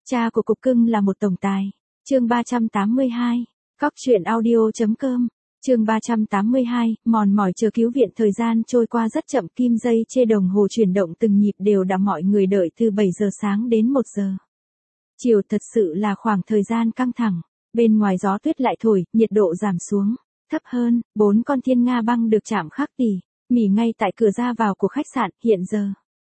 Cha của cục cưng là một tổng tài. Chương 382. Cóc truyện audio.com. Chương 382, mòn mỏi chờ cứu viện. Thời gian trôi qua rất chậm, kim dây chê đồng hồ chuyển động từng nhịp đều đặn, mọi người đợi từ 7 giờ sáng đến 1 giờ chiều. Thật sự là khoảng thời gian căng thẳng. Bên ngoài gió tuyết lại thổi, nhiệt độ giảm xuống thấp hơn. 4 con thiên nga băng được chạm khắc tỉ mỉ ngay tại cửa ra vào của khách sạn, hiện giờ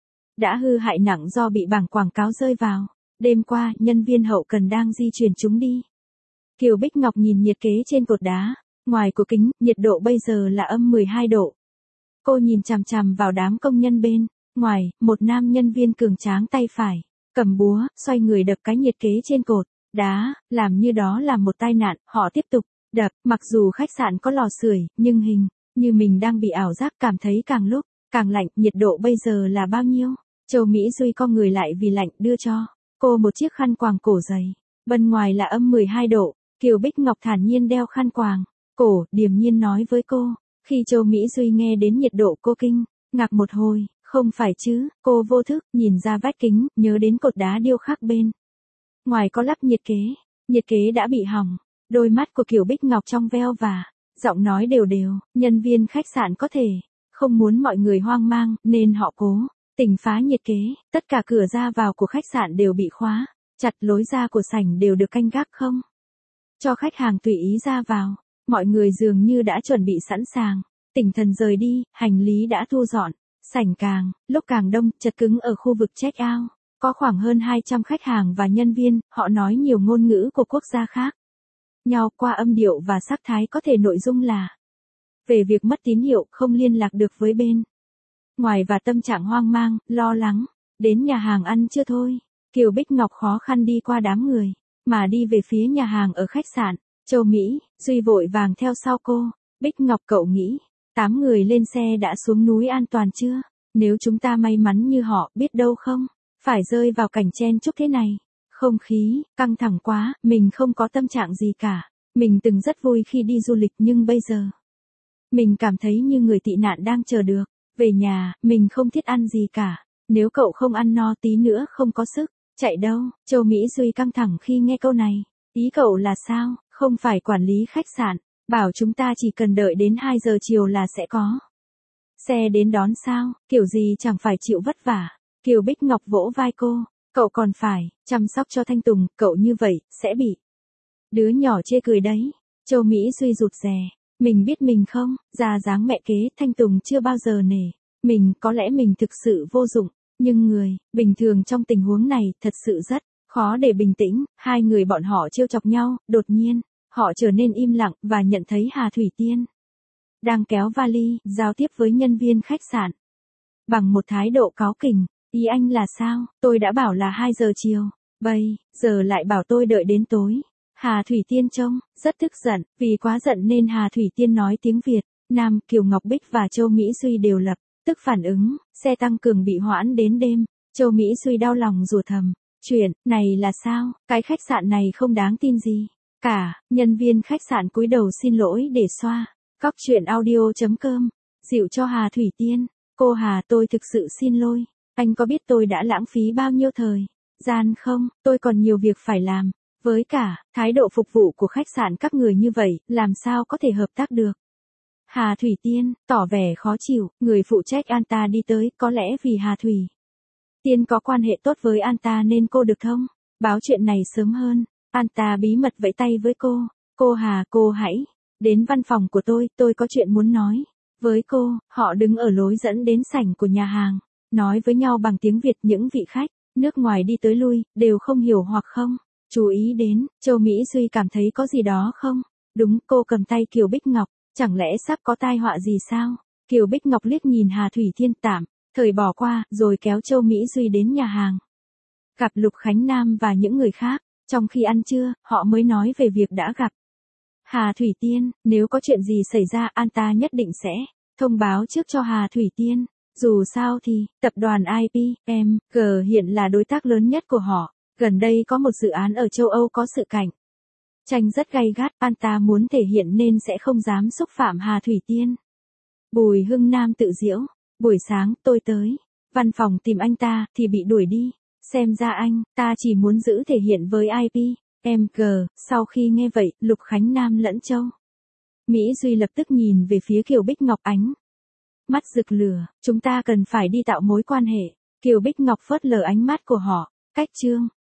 đã hư hại nặng do bị bảng quảng cáo rơi vào. Đêm qua, nhân viên hậu cần đang di chuyển chúng đi. Kiều Bích Ngọc nhìn nhiệt kế trên cột đá ngoài của kính, nhiệt độ bây giờ là âm 12 độ. Cô nhìn chằm chằm vào đám công nhân bên ngoài, một nam nhân viên cường tráng tay phải cầm búa, xoay người đập cái nhiệt kế trên cột đá, làm như đó là một tai nạn. Họ tiếp tục đập, mặc dù khách sạn có lò sưởi, nhưng hình như mình đang bị ảo giác, cảm thấy càng lúc càng lạnh. Nhiệt độ bây giờ là bao nhiêu? Châu Mỹ Duy co người lại vì lạnh, đưa cho cô một chiếc khăn quàng cổ dày. Bên ngoài là âm 12 độ. Kiều Bích Ngọc thản nhiên đeo khăn quàng cổ, điềm nhiên nói với cô. Khi Châu Mỹ Duy nghe đến nhiệt độ, cô kinh ngạc một hồi. Không phải chứ? Cô vô thức nhìn ra vách kính, nhớ đến cột đá điêu khắc bên ngoài có lắp nhiệt kế. Nhiệt kế đã bị hỏng. Đôi mắt của Kiều Bích Ngọc trong veo và giọng nói đều đều. Nhân viên khách sạn có thể không muốn mọi người hoang mang, nên họ cố tình phá nhiệt kế. Tất cả cửa ra vào của khách sạn đều bị khóa chặt, lối ra của sảnh đều được canh gác không cho khách hàng tùy ý ra vào. Mọi người dường như đã chuẩn bị sẵn sàng, tỉnh thần rời đi, hành lý đã thu dọn. Sảnh càng lúc càng đông, chật cứng ở khu vực check-out. Có khoảng hơn 200 khách hàng và nhân viên, họ nói nhiều ngôn ngữ của quốc gia khác nhau. Qua âm điệu và sắc thái có thể nội dung là về việc mất tín hiệu, không liên lạc được với bên ngoài và tâm trạng hoang mang, lo lắng. Đến nhà hàng ăn chưa thôi? Kiều Bích Ngọc khó khăn đi qua đám người mà đi về phía nhà hàng ở khách sạn. Châu Mỹ Duy vội vàng theo sau cô. Bích Ngọc, cậu nghĩ 8 người lên xe đã xuống núi an toàn chưa? Nếu chúng ta may mắn như họ, biết đâu không phải rơi vào cảnh chen chúc thế này. Không khí căng thẳng quá. Mình không có tâm trạng gì cả. Mình từng rất vui khi đi du lịch, nhưng bây giờ mình cảm thấy như người tị nạn đang chờ được về nhà. Mình không thiết ăn gì cả. Nếu cậu không ăn no, tí nữa không có sức chạy đâu. Châu Mỹ Duy căng thẳng khi nghe câu này. Ý cậu là sao? Không phải quản lý khách sạn bảo chúng ta chỉ cần đợi đến 2 giờ chiều là sẽ có xe đến đón sao? Kiểu gì chẳng phải chịu vất vả. Kiều Bích Ngọc vỗ vai cô. Cậu còn phải chăm sóc cho Thanh Tùng, cậu như vậy sẽ bị đứa nhỏ chê cười đấy. Châu Mỹ Duy rụt rè. Mình biết mình không ra dáng mẹ kế. Thanh Tùng chưa bao giờ nể mình. Có lẽ mình thực sự vô dụng, nhưng người bình thường trong tình huống này thật sự rất khó để bình tĩnh. Hai người bọn họ trêu chọc nhau. Đột nhiên họ trở nên im lặng và nhận thấy Hà Thủy Tiên đang kéo vali, giao tiếp với nhân viên khách sạn bằng một thái độ cáu kỉnh. Ý anh là sao? Tôi đã bảo là 2 giờ chiều, bây giờ lại bảo tôi đợi đến tối. Hà Thủy Tiên trông rất tức giận. Vì quá giận nên Hà Thủy Tiên nói tiếng Việt Nam. Kiều Ngọc Bích và Châu Mỹ Duy đều lập tức phản ứng. Xe tăng cường bị hoãn đến đêm. Châu Mỹ Duy đau lòng rủa thầm. Chuyện này là sao? Cái khách sạn này không đáng tin gì cả. Nhân viên khách sạn cúi đầu xin lỗi để xoa cóc truyện audio.com dịu cho Hà Thủy Tiên. Cô Hà, tôi thực sự xin lỗi. Anh có biết tôi đã lãng phí bao nhiêu thời gian không? Tôi còn nhiều việc phải làm. Với cả thái độ phục vụ của khách sạn các người như vậy, làm sao có thể hợp tác được? Hà Thủy Tiên tỏ vẻ khó chịu. Người phụ trách Anta đi tới. Có lẽ vì Hà Thủy Tiên có quan hệ tốt với Anta nên cô được thông báo chuyện này sớm hơn. Anta bí mật vẫy tay với cô. Cô Hà, cô hãy đến văn phòng của tôi có chuyện muốn nói với cô. Họ đứng ở lối dẫn đến sảnh của nhà hàng, nói với nhau bằng tiếng Việt. Những vị khách nước ngoài đi tới lui, đều không hiểu hoặc không chú ý đến. Châu Mỹ Duy cảm thấy có gì đó không đúng. Cô cầm tay Kiều Bích Ngọc. Chẳng lẽ sắp có tai họa gì sao? Kiều Bích Ngọc liếc nhìn Hà Thủy Tiên, tạm thời bỏ qua, rồi kéo Châu Mỹ Duy đến nhà hàng gặp Lục Khánh Nam và những người khác. Trong khi ăn trưa, họ mới nói về việc đã gặp Hà Thủy Tiên. Nếu có chuyện gì xảy ra, Anta nhất định sẽ thông báo trước cho Hà Thủy Tiên. Dù sao thì, tập đoàn IPMG hiện là đối tác lớn nhất của họ. Gần đây có một dự án ở châu Âu có sự cạnh tranh rất gay gắt. Anta muốn thể hiện nên sẽ không dám xúc phạm Hà Thủy Tiên. Bùi Hưng Nam tự giễu. Buổi sáng tôi tới văn phòng tìm anh ta thì bị đuổi đi. Xem ra ta chỉ muốn giữ thể hiện với IP. MG, sau khi nghe vậy, Lục Khánh Nam lẫn Châu Mỹ Duy lập tức nhìn về phía Kiều Bích Ngọc ánh mắt rực lửa, chúng ta cần phải đi tạo mối quan hệ. Kiều Bích Ngọc phớt lờ ánh mắt của họ, cách chương.